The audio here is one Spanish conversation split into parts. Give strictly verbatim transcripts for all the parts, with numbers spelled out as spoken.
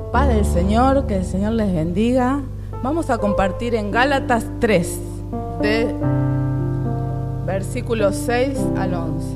Paz del Señor, que el Señor les bendiga. Vamos a compartir en Gálatas tres, de versículos seis al once.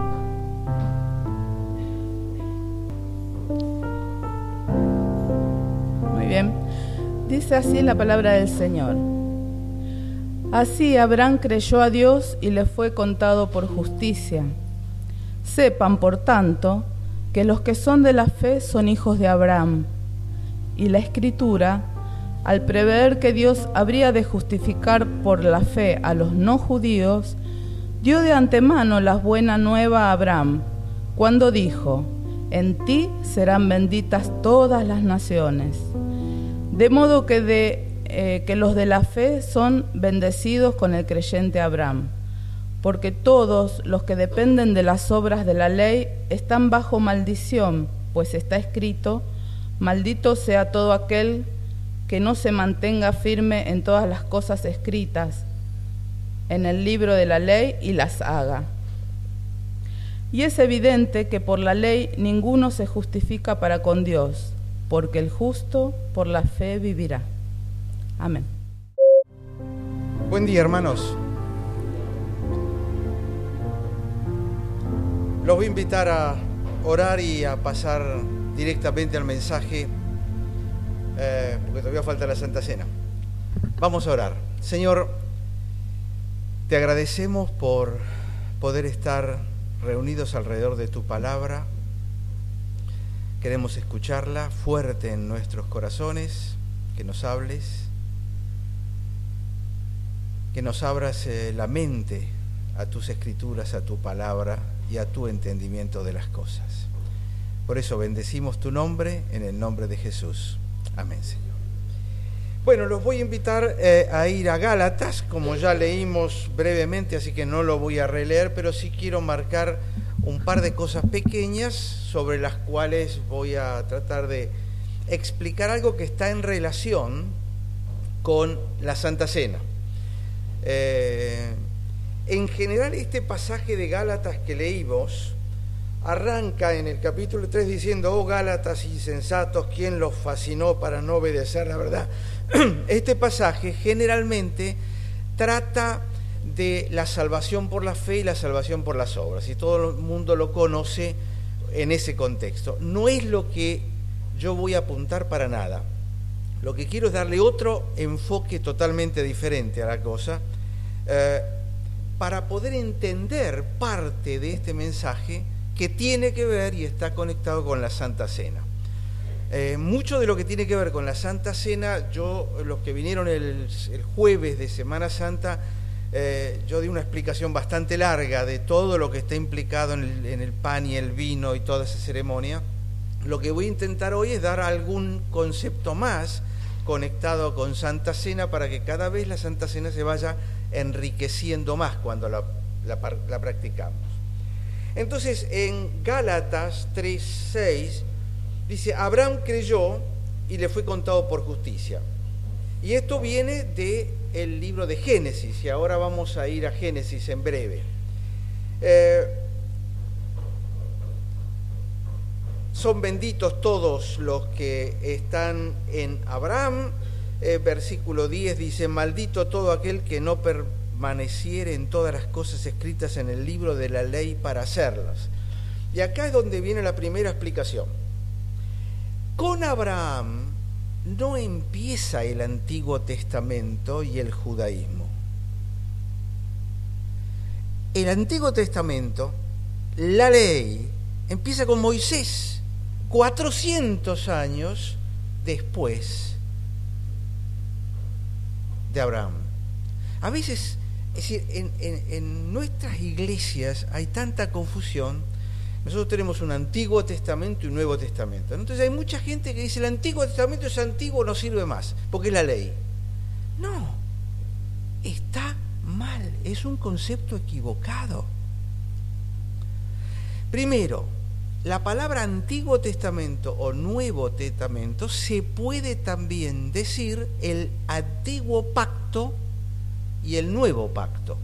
Muy bien. Dice así la palabra del Señor. Así Abraham creyó a Dios y le fue contado por justicia. Sepan, por tanto, que los que son de la fe son hijos de Abraham. Y la Escritura, al prever que Dios habría de justificar por la fe a los no judíos, dio de antemano la buena nueva a Abraham, cuando dijo: en ti serán benditas todas las naciones. De modo que, de, eh, que los de la fe son bendecidos con el creyente Abraham, porque todos los que dependen de las obras de la ley están bajo maldición, pues está escrito: maldito sea todo aquel que no se mantenga firme en todas las cosas escritas en el libro de la ley y las haga. Y es evidente que por la ley ninguno se justifica para con Dios, porque el justo por la fe vivirá. Amén. Buen día, hermanos. Los voy a invitar a orar y a pasar directamente al mensaje, eh, porque todavía falta la Santa Cena. Vamos a orar. Señor, te agradecemos por poder estar reunidos alrededor de tu palabra. Queremos escucharla fuerte en nuestros corazones, que nos hables, que nos abras eh, la mente a tus escrituras, a tu palabra y a tu entendimiento de las cosas. Por eso bendecimos tu nombre en el nombre de Jesús. Amén, Señor. Bueno, los voy a invitar eh, a ir a Gálatas, como ya leímos brevemente, así que no lo voy a releer, pero sí quiero marcar un par de cosas pequeñas sobre las cuales voy a tratar de explicar algo que está en relación con la Santa Cena. Eh, en general, este pasaje de Gálatas que leímos arranca en el capítulo tres diciendo: oh Gálatas insensatos, ¿quién los fascinó para no obedecer la verdad? Este pasaje generalmente trata de la salvación por la fe y la salvación por las obras, y todo el mundo lo conoce en ese contexto. No es lo que yo voy a apuntar para nada. Lo que quiero es darle otro enfoque totalmente diferente a la cosa, eh, para poder entender parte de este mensaje que tiene que ver y está conectado con la Santa Cena. Eh, mucho de lo que tiene que ver con la Santa Cena, yo, los que vinieron el, el jueves de Semana Santa, eh, yo di una explicación bastante larga de todo lo que está implicado en el, en el pan y el vino y toda esa ceremonia. Lo que voy a intentar hoy es dar algún concepto más conectado con Santa Cena, para que cada vez la Santa Cena se vaya enriqueciendo más cuando la, la, la practicamos. Entonces, en Gálatas tres seis dice: Abraham creyó y le fue contado por justicia. Y esto viene del libro de Génesis, y ahora vamos a ir a Génesis en breve. Eh, son benditos todos los que están en Abraham. Eh, versículo diez dice: maldito todo aquel que no permaneciere en todas las cosas escritas en el libro de la ley para hacerlas. Y acá es donde viene la primera explicación. Con Abraham no empieza el Antiguo Testamento y el judaísmo. El Antiguo Testamento, la ley, empieza con Moisés, cuatrocientos años después de Abraham. A veces, es decir, en, en, en nuestras iglesias hay tanta confusión. Nosotros tenemos un Antiguo Testamento y un Nuevo Testamento. Entonces hay mucha gente que dice: el Antiguo Testamento es antiguo, no sirve más, porque es la ley. No, está mal, es un concepto equivocado. Primero, la palabra Antiguo Testamento o Nuevo Testamento se puede también decir el Antiguo Pacto y el Nuevo Pacto.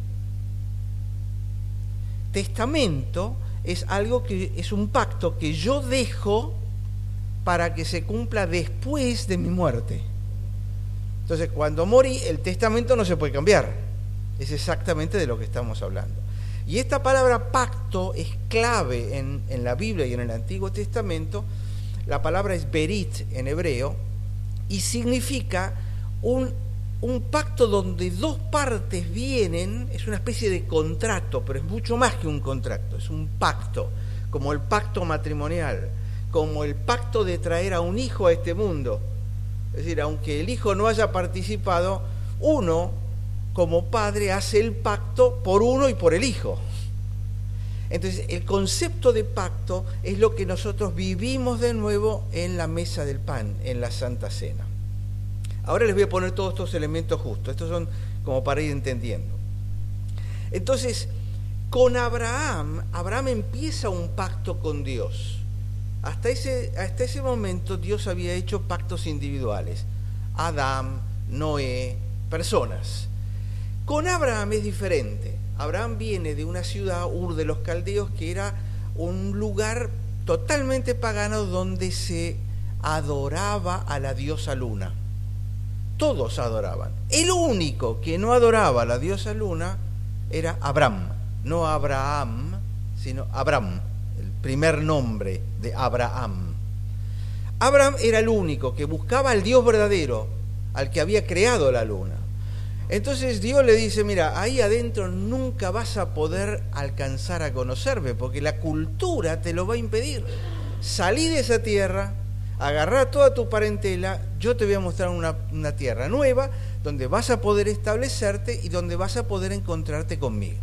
Testamento es algo que es un pacto que yo dejo para que se cumpla después de mi muerte. Entonces, cuando morí, el testamento no se puede cambiar. Es exactamente de lo que estamos hablando. Y esta palabra pacto es clave en, en la Biblia y en el Antiguo Testamento. La palabra es berit en hebreo y significa un, un pacto donde dos partes vienen, es una especie de contrato, pero es mucho más que un contrato, es un pacto, como el pacto matrimonial, como el pacto de traer a un hijo a este mundo. Es decir, aunque el hijo no haya participado, uno como padre hace el pacto por uno y por el hijo. Entonces, el concepto de pacto es lo que nosotros vivimos de nuevo en la mesa del pan, en la Santa Cena. Ahora les voy a poner todos estos elementos justos. Estos son como para ir entendiendo. Entonces, con Abraham, Abraham empieza un pacto con Dios. Hasta ese, hasta ese momento Dios había hecho pactos individuales. Adán, Noé, personas. Con Abraham es diferente. Abraham viene de una ciudad, Ur de los Caldeos, que era un lugar totalmente pagano donde se adoraba a la diosa Luna. Todos adoraban. El único que no adoraba a la diosa Luna era Abraham. No Abraham, sino Abraham, el primer nombre de Abraham. Abraham era el único que buscaba al Dios verdadero, al que había creado la luna. Entonces Dios le dice, mira, ahí adentro nunca vas a poder alcanzar a conocerme, porque la cultura te lo va a impedir. Salí de esa tierra, agarrá toda tu parentela, yo te voy a mostrar una, una tierra nueva, donde vas a poder establecerte y donde vas a poder encontrarte conmigo.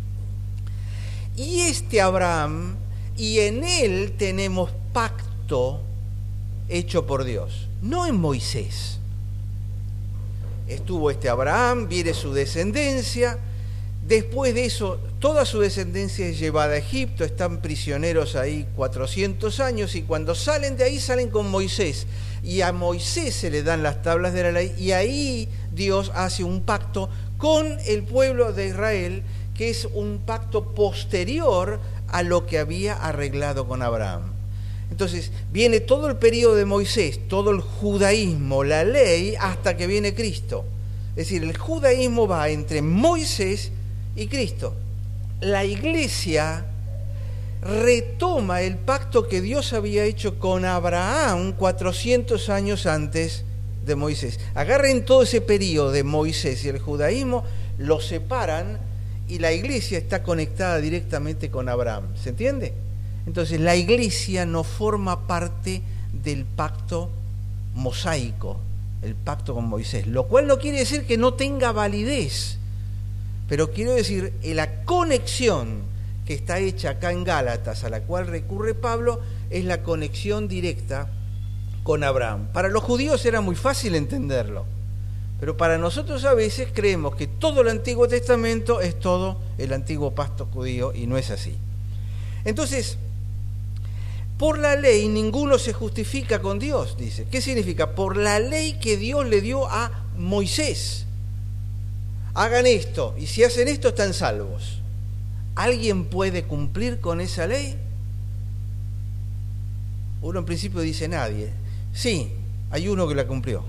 Y este Abraham, y en él tenemos pacto hecho por Dios, no en Moisés. Estuvo este Abraham, viene su descendencia, después de eso toda su descendencia es llevada a Egipto, están prisioneros ahí cuatrocientos años y cuando salen de ahí salen con Moisés y a Moisés se le dan las tablas de la ley y ahí Dios hace un pacto con el pueblo de Israel que es un pacto posterior a lo que había arreglado con Abraham. Entonces, viene todo el periodo de Moisés, todo el judaísmo, la ley, hasta que viene Cristo. Es decir, el judaísmo va entre Moisés y Cristo. La iglesia retoma el pacto que Dios había hecho con Abraham cuatrocientos años antes de Moisés. Agarren todo ese periodo de Moisés y el judaísmo, lo separan y la iglesia está conectada directamente con Abraham. ¿Se entiende? Entonces la iglesia no forma parte del pacto mosaico, el pacto con Moisés, lo cual no quiere decir que no tenga validez, pero quiero decir que la conexión que está hecha acá en Gálatas, a la cual recurre Pablo, es la conexión directa con Abraham. Para los judíos era muy fácil entenderlo, pero para nosotros a veces creemos que todo el Antiguo Testamento es todo el antiguo pacto judío y no es así. Entonces, por la ley ninguno se justifica con Dios, dice. ¿Qué significa? Por la ley que Dios le dio a Moisés. Hagan esto, y si hacen esto están salvos. ¿Alguien puede cumplir con esa ley? Uno en principio dice nadie. Sí, hay uno que la cumplió,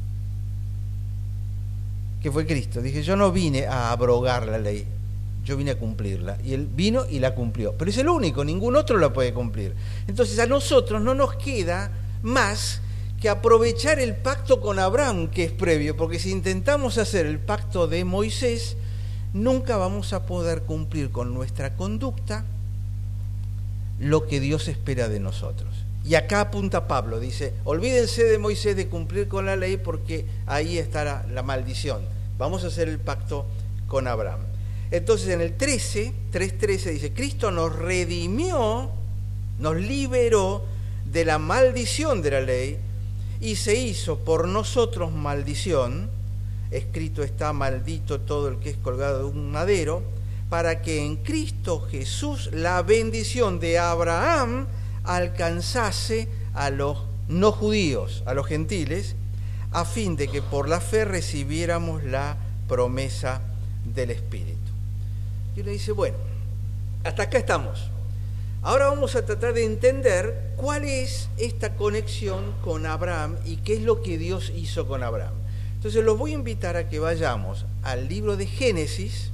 que fue Cristo. Dije, yo no vine a abrogar la ley, yo vine a cumplirla, y él vino y la cumplió, pero es el único, ningún otro la puede cumplir. Entonces a nosotros no nos queda más que aprovechar el pacto con Abraham, que es previo, porque si intentamos hacer el pacto de Moisés, nunca vamos a poder cumplir con nuestra conducta lo que Dios espera de nosotros. Y acá apunta Pablo, dice, olvídense de Moisés, de cumplir con la ley, porque ahí estará la maldición. Vamos a hacer el pacto con Abraham. Entonces en el trece, tres trece dice, Cristo nos redimió, nos liberó de la maldición de la ley y se hizo por nosotros maldición, escrito está, maldito todo el que es colgado de un madero, para que en Cristo Jesús la bendición de Abraham alcanzase a los no judíos, a los gentiles, a fin de que por la fe recibiéramos la promesa del Espíritu. Y uno dice, bueno, hasta acá estamos. Ahora vamos a tratar de entender cuál es esta conexión con Abraham y qué es lo que Dios hizo con Abraham. Entonces los voy a invitar a que vayamos al libro de Génesis,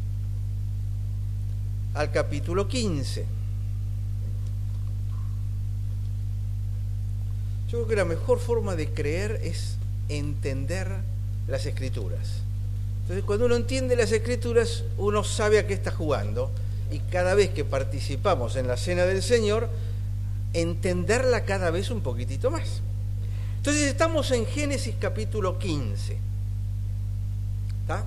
al capítulo quince. Yo creo que la mejor forma de creer es entender las Escrituras. Entonces, cuando uno entiende las Escrituras, uno sabe a qué está jugando. Y cada vez que participamos en la Cena del Señor, entenderla cada vez un poquitito más. Entonces, estamos en Génesis capítulo quince. ¿Está?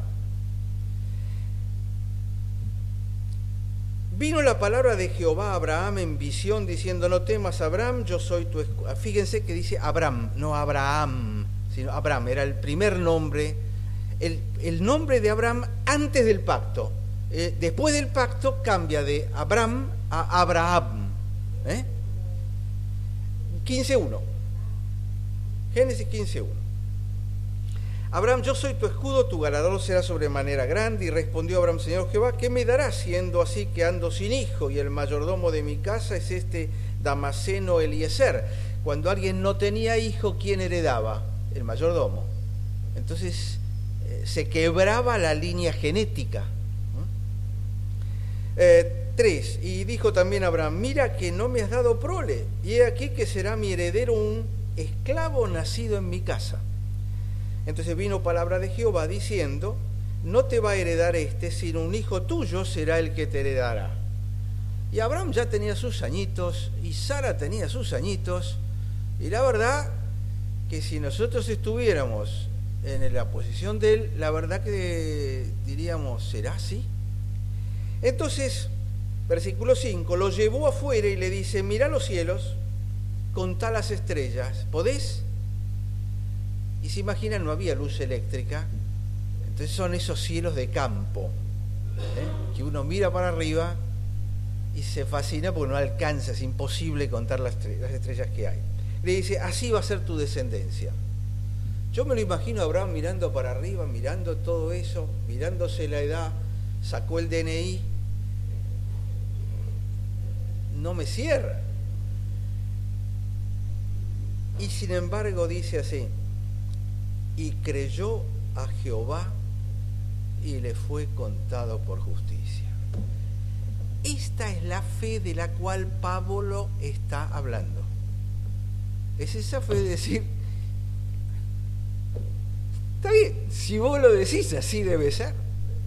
Vino la palabra de Jehová a Abraham en visión, diciendo: no temas, Abraham, yo soy tu escudo. Fíjense que dice Abraham, no Abraham, sino Abraham, era el primer nombre, el, el nombre de Abraham antes del pacto. Eh, después del pacto cambia de Abraham a Abraham. ¿eh? quince uno. Génesis quince uno. Abraham, yo soy tu escudo, tu ganador será sobremanera grande. Y respondió Abraham: Señor Jehová, ¿qué me darás siendo así que ando sin hijo? Y el mayordomo de mi casa es este Damaseno Eliezer. Cuando alguien no tenía hijo, ¿quién heredaba? El mayordomo. Entonces eh, se quebraba la línea genética. Eh, tres. Y dijo también Abraham: mira que no me has dado prole, y he aquí que será mi heredero un esclavo nacido en mi casa. Entonces vino palabra de Jehová diciendo: no te va a heredar este, sino un hijo tuyo será el que te heredará. Y Abraham ya tenía sus añitos, y Sara tenía sus añitos, y la verdad que si nosotros estuviéramos en la posición de él, la verdad que diríamos: ¿será así? Entonces, versículo cinco, lo llevó afuera y le dice: mira los cielos, contá las estrellas, ¿podés? Y se imaginan, no había luz eléctrica, entonces son esos cielos de campo, ¿eh? que uno mira para arriba y se fascina porque no alcanza, es imposible contar las, las estrellas que hay. Le dice: así va a ser tu descendencia. Yo me lo imagino a Abraham mirando para arriba, mirando todo eso, mirándose la edad, sacó el D N I, no me cierra. Y sin embargo dice así: y creyó a Jehová y le fue contado por justicia. Esta es la fe de la cual Pablo está hablando. Es esa fe de decir: está bien, si vos lo decís, así debe ser.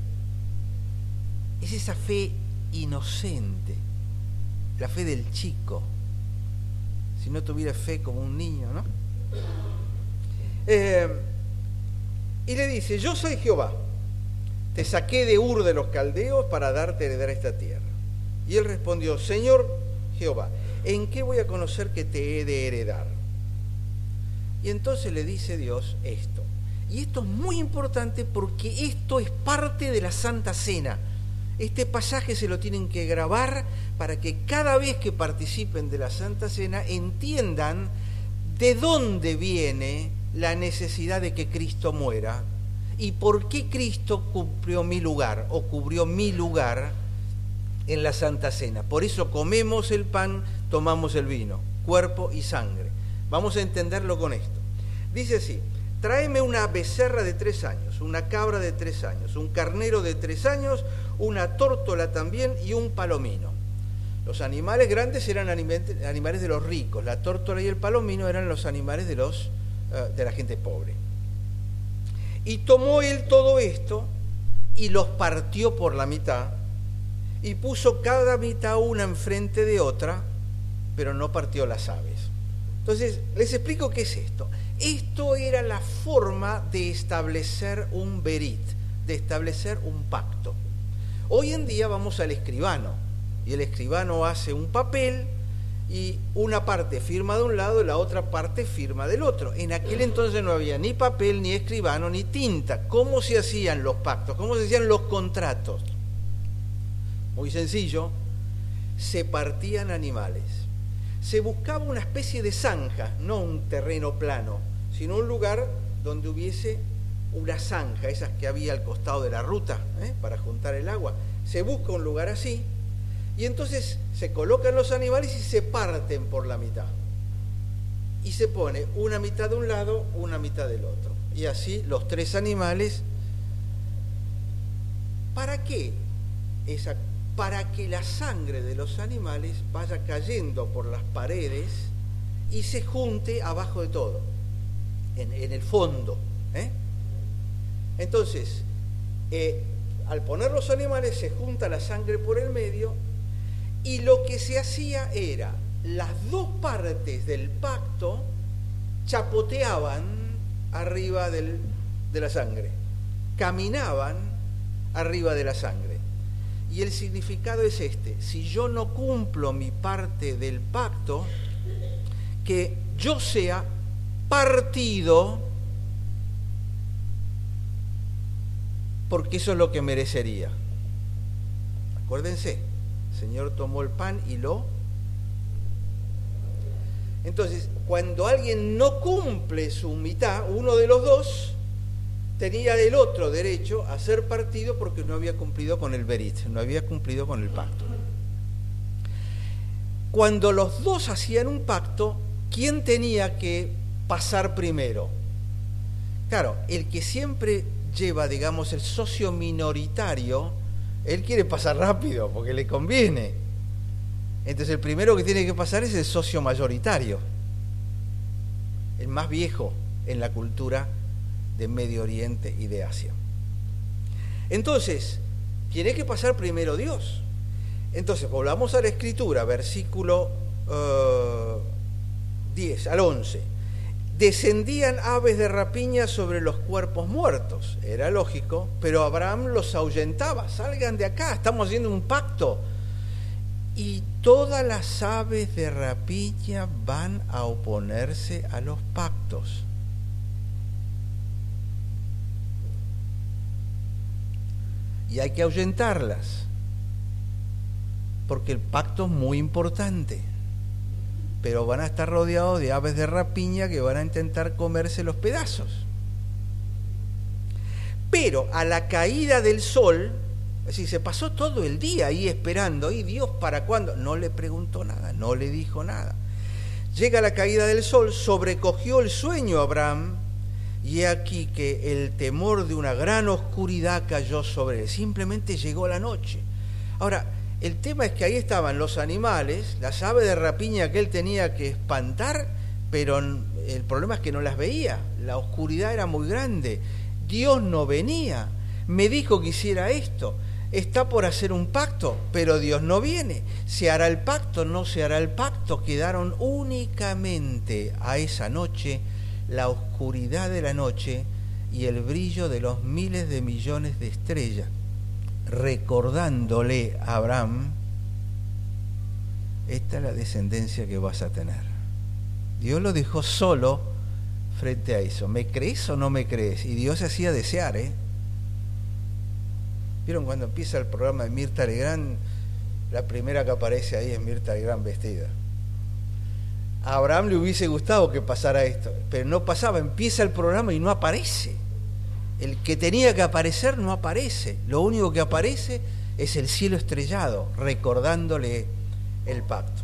Es esa fe inocente, la fe del chico. Si no tuviera fe como un niño, ¿no? Eh, y le dice: yo soy Jehová, te saqué de Ur de los Caldeos para darte a heredar esta tierra. Y él respondió: Señor Jehová, ¿en qué voy a conocer que te he de heredar? Y entonces le dice Dios esto. Y esto es muy importante porque esto es parte de la Santa Cena. Este pasaje se lo tienen que grabar para que cada vez que participen de la Santa Cena entiendan de dónde viene la necesidad de que Cristo muera y por qué Cristo cumplió mi lugar o cubrió mi lugar en la Santa Cena. Por eso comemos el pan, tomamos el vino, cuerpo y sangre. Vamos a entenderlo con esto. Dice así: tráeme una becerra de tres años, una cabra de tres años, un carnero de tres años, una tórtola también y un palomino. Los animales grandes eran animales de los ricos, la tórtola y el palomino eran los animales de, los, uh, de la gente pobre. Y tomó él todo esto y los partió por la mitad y puso cada mitad una enfrente de otra, pero no partió las aves. Entonces, les explico qué es esto. Esto era la forma de establecer un berit, de establecer un pacto. Hoy en día vamos al escribano, y el escribano hace un papel y una parte firma de un lado y la otra parte firma del otro. En aquel entonces no había ni papel, ni escribano, ni tinta. ¿Cómo se hacían los pactos? ¿Cómo se hacían los contratos? Muy sencillo, se partían animales. Se buscaba una especie de zanja, no un terreno plano, sino un lugar donde hubiese una zanja, esas que había al costado de la ruta, ¿eh? para juntar el agua. Se busca un lugar así, Y entonces se colocan los animales y se parten por la mitad. Y se pone una mitad de un lado, una mitad del otro. Y así los tres animales. ¿Para qué? Esa, para que la sangre de los animales vaya cayendo por las paredes y se junte abajo de todo, en, en el fondo. ¿eh? Entonces, eh, al poner los animales se junta la sangre por el medio y lo que se hacía era, las dos partes del pacto chapoteaban arriba del, de la sangre, caminaban arriba de la sangre. Y el significado es este: si yo no cumplo mi parte del pacto, que yo sea partido, porque eso es lo que merecería. Acuérdense, el Señor tomó el pan y lo... Entonces, cuando alguien no cumple su mitad, uno de los dos tenía del otro derecho a ser partido porque no había cumplido con el berit, no había cumplido con el pacto. Cuando los dos hacían un pacto, ¿quién tenía que pasar primero? Claro, el que siempre lleva, digamos, el socio minoritario, él quiere pasar rápido porque le conviene. Entonces el primero que tiene que pasar es el socio mayoritario, el más viejo en la cultura de Medio Oriente y de Asia. Entonces, tiene que pasar primero Dios. Entonces, volvamos a la Escritura, versículo uh, diez al once. Descendían aves de rapiña sobre los cuerpos muertos. Era lógico, pero Abraham los ahuyentaba. Salgan de acá, estamos haciendo un pacto. Y todas las aves de rapiña van a oponerse a los pactos. Y hay que ahuyentarlas, porque el pacto es muy importante. Pero van a estar rodeados de aves de rapiña que van a intentar comerse los pedazos. Pero a la caída del sol, es decir, se pasó todo el día ahí esperando, ¿y Dios para cuándo? No le preguntó nada, no le dijo nada. Llega la caída del sol, sobrecogió el sueño a Abraham, y he aquí que el temor de una gran oscuridad cayó sobre él. Simplemente llegó la noche. Ahora, el tema es que ahí estaban los animales, las aves de rapiña que él tenía que espantar, pero el problema es que no las veía. La oscuridad era muy grande. Dios no venía. Me dijo que hiciera esto. Está por hacer un pacto, pero Dios no viene. ¿Se hará el pacto? No se hará el pacto. Quedaron únicamente a esa noche la oscuridad de la noche y el brillo de los miles de millones de estrellas, recordándole a Abraham: esta es la descendencia que vas a tener. Dios lo dejó solo frente a eso. ¿Me crees o no me crees? Y Dios se hacía desear, ¿eh? ¿Vieron cuando empieza el programa de Mirta Legrand? La primera que aparece ahí es Mirta Legrand vestida. A Abraham le hubiese gustado que pasara esto, pero no pasaba. Empieza el programa y no aparece. El que tenía que aparecer no aparece. Lo único que aparece es el cielo estrellado, recordándole el pacto.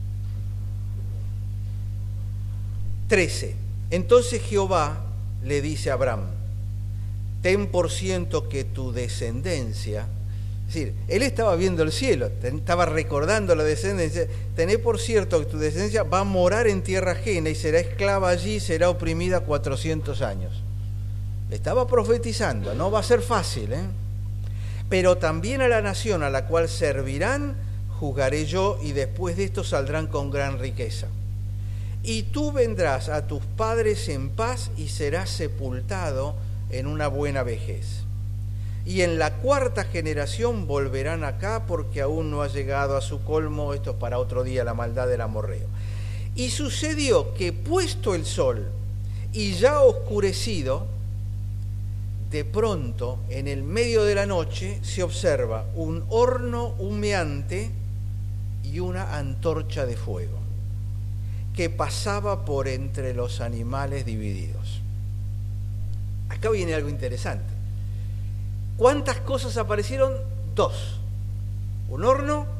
trece. Entonces Jehová le dice a Abraham: ten por ciento que tu descendencia, es decir, él estaba viendo el cielo, estaba recordando la descendencia, tené por cierto que tu descendencia va a morar en tierra ajena y será esclava allí, será oprimida cuatrocientos años. Estaba profetizando, no va a ser fácil, ¿eh? Pero también a la nación a la cual servirán, juzgaré yo, y después de esto saldrán con gran riqueza. Y tú vendrás a tus padres en paz y serás sepultado en una buena vejez. Y en la cuarta generación volverán acá, porque aún no ha llegado a su colmo, esto es para otro día, la maldad del amorreo. Y sucedió que puesto el sol y ya oscurecido, de pronto en el medio de la noche se observa un horno humeante y una antorcha de fuego que pasaba por entre los animales divididos. Acá viene algo interesante. ¿Cuántas cosas aparecieron? Dos. Un horno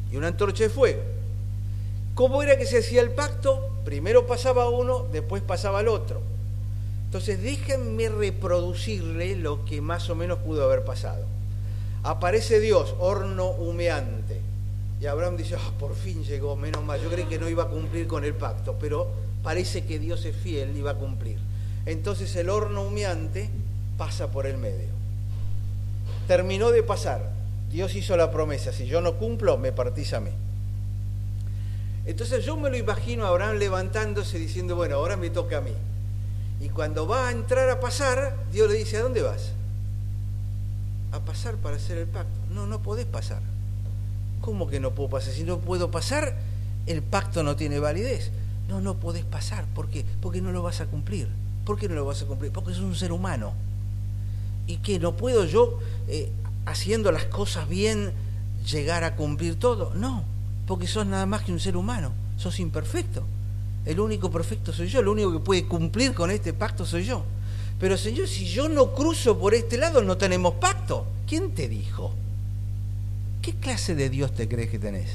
y una antorcha de fuego. ¿Cómo era que se hacía el pacto? Primero pasaba uno, después pasaba el otro. Entonces déjenme reproducirle lo que más o menos pudo haber pasado. Aparece Dios, horno humeante. Y Abraham dice, oh, por fin llegó, menos mal. Yo creí que no iba a cumplir con el pacto, pero parece que Dios es fiel y va a cumplir. Entonces el horno humeante pasa por el medio. Terminó de pasar. Dios hizo la promesa, si yo no cumplo, me partís a mí. Entonces yo me lo imagino a Abraham levantándose diciendo, bueno, ahora me toca a mí. Y cuando va a entrar a pasar, Dios le dice, ¿a dónde vas? A pasar para hacer el pacto. No, no podés pasar. ¿Cómo que no puedo pasar? Si no puedo pasar, el pacto no tiene validez. No, no podés pasar. ¿Por qué? Porque no lo vas a cumplir. ¿Por qué no lo vas a cumplir? Porque sos un ser humano. ¿Y qué? ¿No puedo yo, eh, haciendo las cosas bien, llegar a cumplir todo? No, porque sos nada más que un ser humano. Sos imperfecto. El único perfecto soy yo. El único que puede cumplir con este pacto soy yo. Pero Señor, si yo no cruzo por este lado, no tenemos pacto. ¿Quién te dijo? ¿Qué clase de Dios te crees que tenés?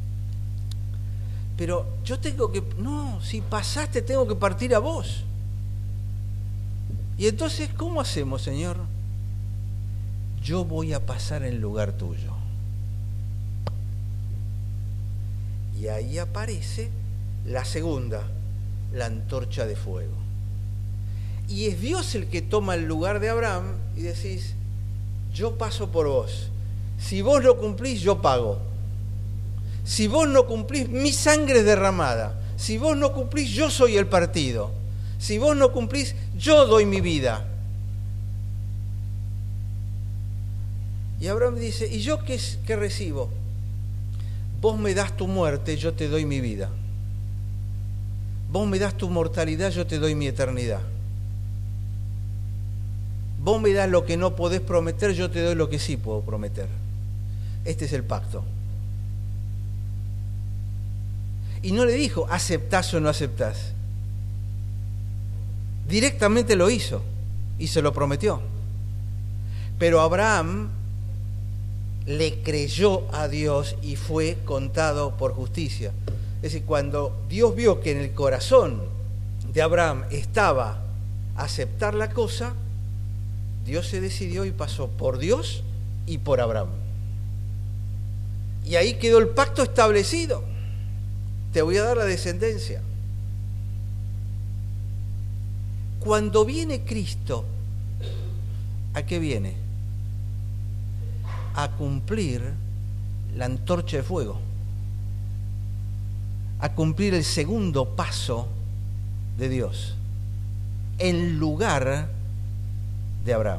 Pero yo tengo que... No, si pasaste tengo que partir a vos. Y entonces, ¿cómo hacemos, Señor? Yo voy a pasar en lugar tuyo. Y ahí aparece la segunda, la antorcha de fuego. Y es Dios el que toma el lugar de Abraham y decís, yo paso por vos. Si vos no cumplís, yo pago. Si vos no cumplís, mi sangre es derramada. Si vos no cumplís, yo soy el partido. Si vos no cumplís, yo doy mi vida. Y Abraham dice, ¿y yo qué, qué recibo? Vos me das tu muerte, yo te doy mi vida. Vos me das tu mortalidad, yo te doy mi eternidad. Vos me das lo que no podés prometer, yo te doy lo que sí puedo prometer. Este es el pacto. Y no le dijo, aceptás o no aceptás. Directamente lo hizo y se lo prometió. Pero Abraham le creyó a Dios y fue contado por justicia. Es decir, cuando Dios vio que en el corazón de Abraham estaba aceptar la cosa, Dios se decidió y pasó por Dios y por Abraham. Y ahí quedó el pacto establecido. Te voy a dar la descendencia. Cuando viene Cristo, ¿a qué viene? A cumplir la antorcha de fuego, a cumplir el segundo paso de Dios, en lugar de Abraham.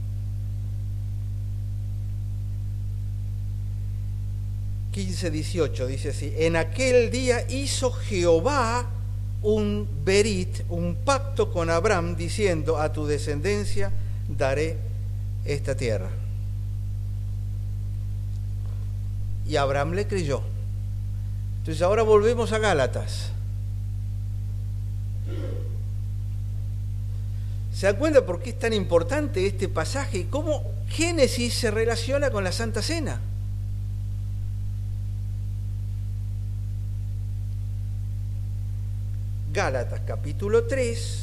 quince dieciocho dice así, en aquel día hizo Jehová un berit, un pacto con Abraham, diciendo, a tu descendencia daré esta tierra. Y Abraham le creyó. Entonces ahora volvemos a Gálatas. ¿Se dan cuenta por qué es tan importante este pasaje y cómo Génesis se relaciona con la Santa Cena? Gálatas capítulo tres,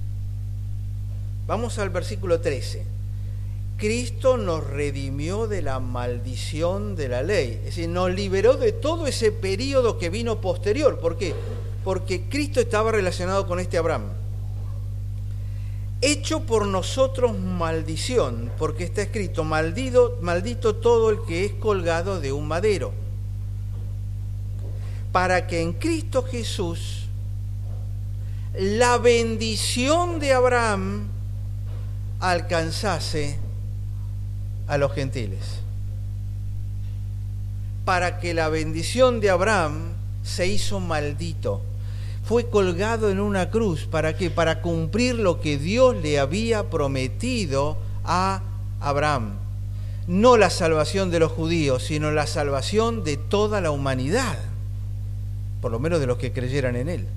vamos al versículo trece. Cristo nos redimió de la maldición de la ley, es decir, nos liberó de todo ese periodo que vino posterior. ¿Por qué? Porque Cristo estaba relacionado con este Abraham. Hecho por nosotros maldición, porque está escrito, maldito, maldito todo el que es colgado de un madero, para que en Cristo Jesús la bendición de Abraham alcanzase a los gentiles. Para que la bendición de Abraham se hizo maldito. Fue colgado en una cruz. ¿Para qué? Para cumplir lo que Dios le había prometido a Abraham. No la salvación de los judíos, sino la salvación de toda la humanidad. Por lo menos de los que creyeran en él.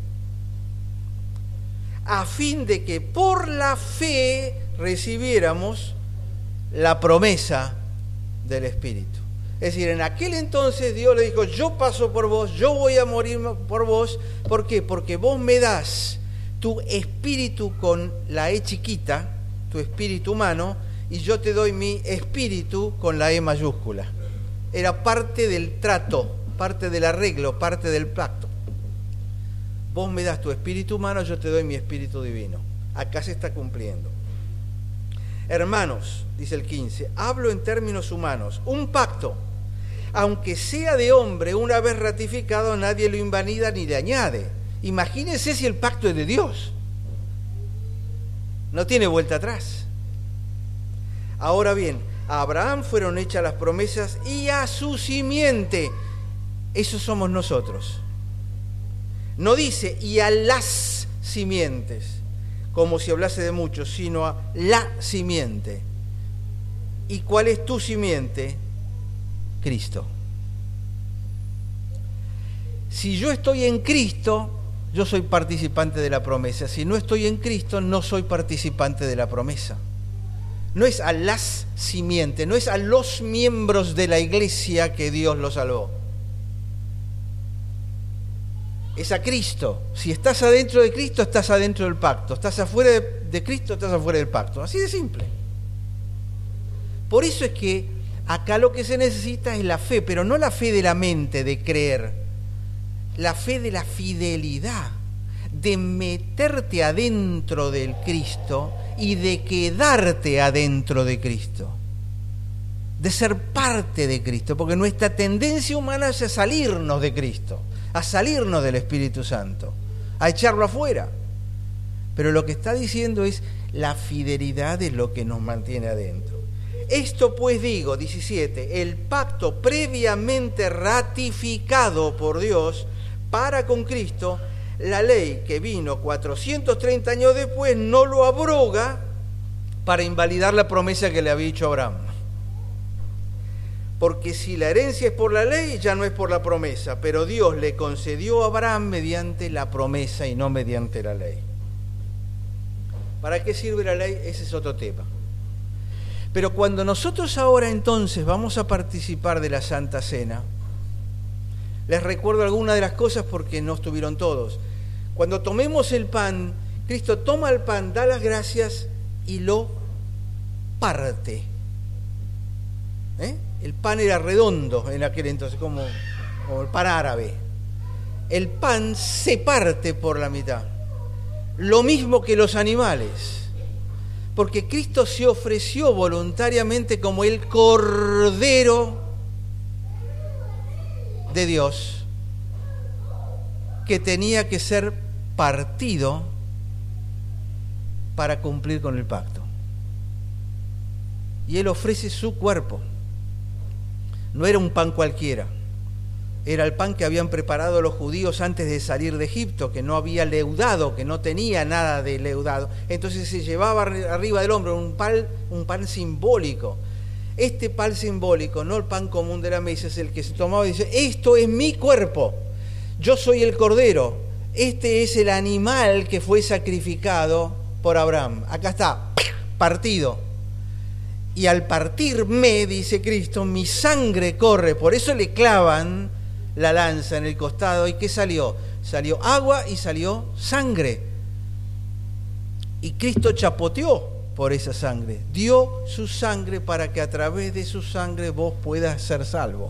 A fin de que por la fe recibiéramos la promesa del Espíritu. Es decir, en aquel entonces Dios le dijo, yo paso por vos, yo voy a morir por vos. ¿Por qué? Porque vos me das tu espíritu con la E chiquita, tu espíritu humano, y yo te doy mi espíritu con la E mayúscula. Era parte del trato, parte del arreglo, parte del pacto. Vos me das tu espíritu humano, yo te doy mi espíritu divino. Acá se está cumpliendo. Hermanos, dice el quince, hablo en términos humanos. Un pacto, aunque sea de hombre, una vez ratificado, nadie lo invalida ni le añade. Imagínense si el pacto es de Dios. No tiene vuelta atrás. Ahora bien, a Abraham fueron hechas las promesas y a su simiente. Eso somos nosotros. No dice y a las simientes, como si hablase de muchos, sino a la simiente. ¿Y cuál es tu simiente? Cristo. Si yo estoy en Cristo, yo soy participante de la promesa. Si no estoy en Cristo, no soy participante de la promesa. No es a las simientes, no es a los miembros de la iglesia que Dios los salvó. Es a Cristo. Si estás adentro de Cristo, estás adentro del pacto. Estás afuera de, de Cristo, estás afuera del pacto. Así de simple. Por eso es que acá lo que se necesita es la fe, pero no la fe de la mente, de creer. La fe de la fidelidad, de meterte adentro del Cristo y de quedarte adentro de Cristo. De ser parte de Cristo, porque nuestra tendencia humana es a salirnos de Cristo, a salirnos del Espíritu Santo, a echarlo afuera. Pero lo que está diciendo es la fidelidad es lo que nos mantiene adentro. Esto pues digo, diecisiete, el pacto previamente ratificado por Dios para con Cristo, la ley que vino cuatrocientos treinta años después no lo abroga para invalidar la promesa que le había hecho a Abraham. Porque si la herencia es por la ley, ya no es por la promesa, pero Dios le concedió a Abraham mediante la promesa y no mediante la ley. ¿Para qué sirve la ley? Ese es otro tema. Pero cuando nosotros ahora entonces vamos a participar de la Santa Cena, les recuerdo algunas de las cosas porque no estuvieron todos. Cuando tomemos el pan, Cristo toma el pan, da las gracias y lo parte. ¿Eh? El pan era redondo en aquel entonces, como, como el pan árabe. El pan se parte por la mitad. Lo mismo que los animales. Porque Cristo se ofreció voluntariamente como el Cordero de Dios, que tenía que ser partido para cumplir con el pacto. Y Él ofrece su cuerpo. No era un pan cualquiera, era el pan que habían preparado los judíos antes de salir de Egipto, que no había leudado, que no tenía nada de leudado. Entonces se llevaba arriba del hombro un pan, un pan simbólico. Este pan simbólico, no el pan común de la mesa, es el que se tomaba y dice, esto es mi cuerpo, yo soy el Cordero, este es el animal que fue sacrificado por Abraham. Acá está, partido. Y al partirme, dice Cristo, mi sangre corre. Por eso le clavan la lanza en el costado. ¿Y qué salió? Salió agua y salió sangre. Y Cristo chapoteó por esa sangre. Dio su sangre para que a través de su sangre vos puedas ser salvo.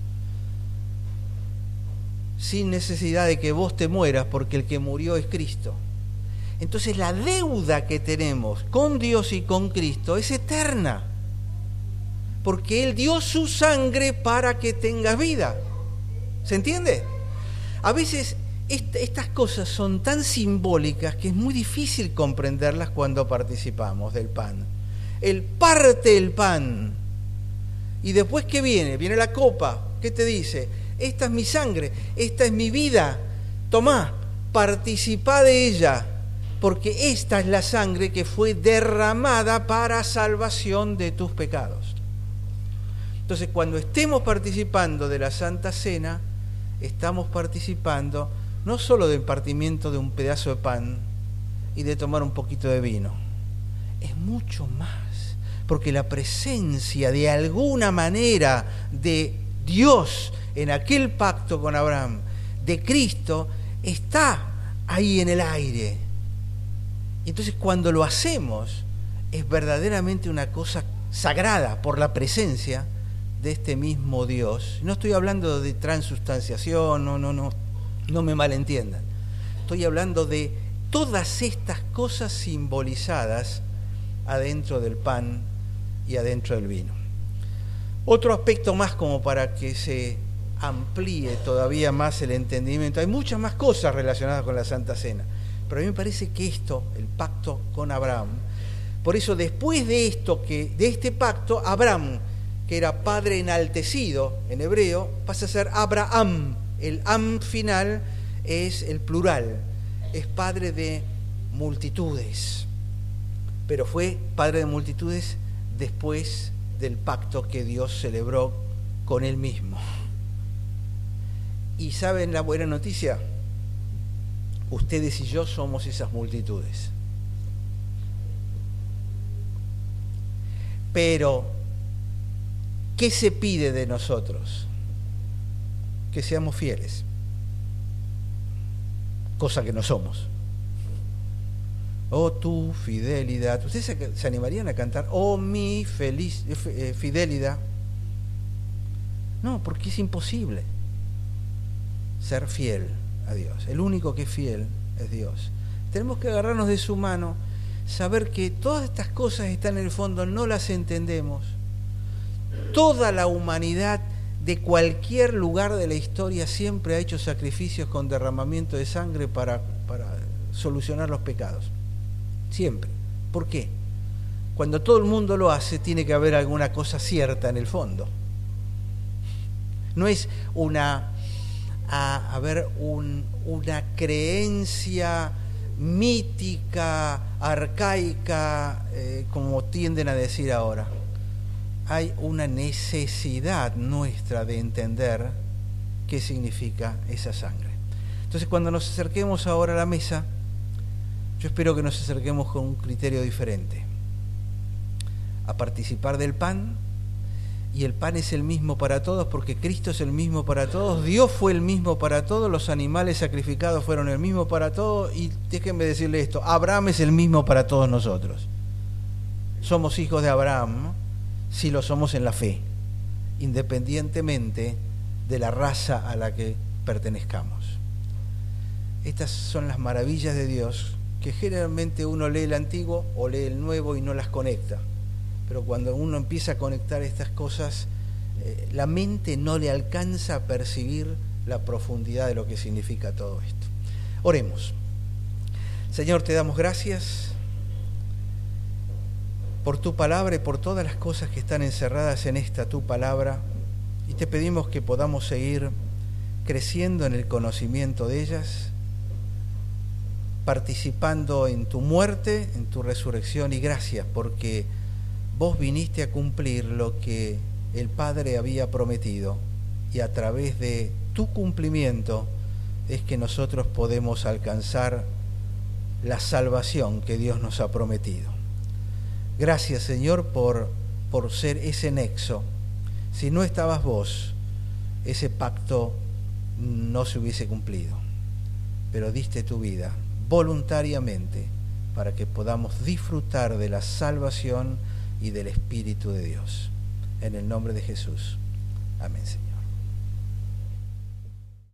Sin necesidad de que vos te mueras, porque el que murió es Cristo. Entonces la deuda que tenemos con Dios y con Cristo es eterna, porque Él dio su sangre para que tengas vida. ¿Se entiende? A veces est- estas cosas son tan simbólicas que es muy difícil comprenderlas cuando participamos del pan. Él parte el pan y después ¿qué viene? Viene la copa. ¿Qué te dice? Esta es mi sangre, esta es mi vida. Tomá, participá de ella, porque esta es la sangre que fue derramada para salvación de tus pecados. Entonces, cuando estemos participando de la Santa Cena, estamos participando no solo del partimiento de un pedazo de pan y de tomar un poquito de vino, es mucho más, porque la presencia de alguna manera de Dios en aquel pacto con Abraham, de Cristo, está ahí en el aire. Y entonces cuando lo hacemos es verdaderamente una cosa sagrada por la presencia de este mismo Dios. No estoy hablando de transustanciación, no, no, no, no me malentiendan. Estoy hablando de todas estas cosas simbolizadas adentro del pan y adentro del vino. Otro aspecto más como para que se amplíe todavía más el entendimiento. Hay muchas más cosas relacionadas con la Santa Cena, pero a mí me parece que esto, el pacto con Abraham, por eso después de esto, que de este pacto, Abraham, que era padre enaltecido en hebreo, pasa a ser Abraham. El am final es el plural, es padre de multitudes, pero fue padre de multitudes después del pacto que Dios celebró con él mismo. ¿Y saben la buena noticia? Ustedes y yo somos esas multitudes. Pero, ¿qué se pide de nosotros? Que seamos fieles, cosa que no somos. Oh, tu fidelidad. ¿Ustedes se, se animarían a cantar oh, mi feliz, eh, fidelidad? No, porque es imposible ser fiel a Dios. El único que es fiel es Dios. Tenemos que agarrarnos de su mano, saber que todas estas cosas están en el fondo, no las entendemos. Toda la humanidad de cualquier lugar de la historia siempre ha hecho sacrificios con derramamiento de sangre para, para solucionar los pecados. Siempre. ¿Por qué? Cuando todo el mundo lo hace, tiene que haber alguna cosa cierta en el fondo. No es una, a, a ver, un, una creencia mítica, arcaica, eh, como tienden a decir ahora. Hay una necesidad nuestra de entender qué significa esa sangre. Entonces, cuando nos acerquemos ahora a la mesa, yo espero que nos acerquemos con un criterio diferente, a participar del pan, y el pan es el mismo para todos, porque Cristo es el mismo para todos, Dios fue el mismo para todos, los animales sacrificados fueron el mismo para todos, y déjenme decirle esto, Abraham es el mismo para todos nosotros. Somos hijos de Abraham, si lo somos en la fe, independientemente de la raza a la que pertenezcamos. Estas son las maravillas de Dios, que generalmente uno lee el Antiguo o lee el Nuevo y no las conecta. Pero cuando uno empieza a conectar estas cosas, eh, la mente no le alcanza a percibir la profundidad de lo que significa todo esto. Oremos. Señor, te damos gracias por tu palabra y por todas las cosas que están encerradas en esta tu palabra, y te pedimos que podamos seguir creciendo en el conocimiento de ellas, participando en tu muerte, en tu resurrección, y gracias porque vos viniste a cumplir lo que el Padre había prometido, y a través de tu cumplimiento es que nosotros podemos alcanzar la salvación que Dios nos ha prometido. Gracias, Señor, por, por ser ese nexo. Si no estabas vos, ese pacto no se hubiese cumplido, pero diste tu vida voluntariamente para que podamos disfrutar de la salvación y del Espíritu de Dios. En el nombre de Jesús. Amén.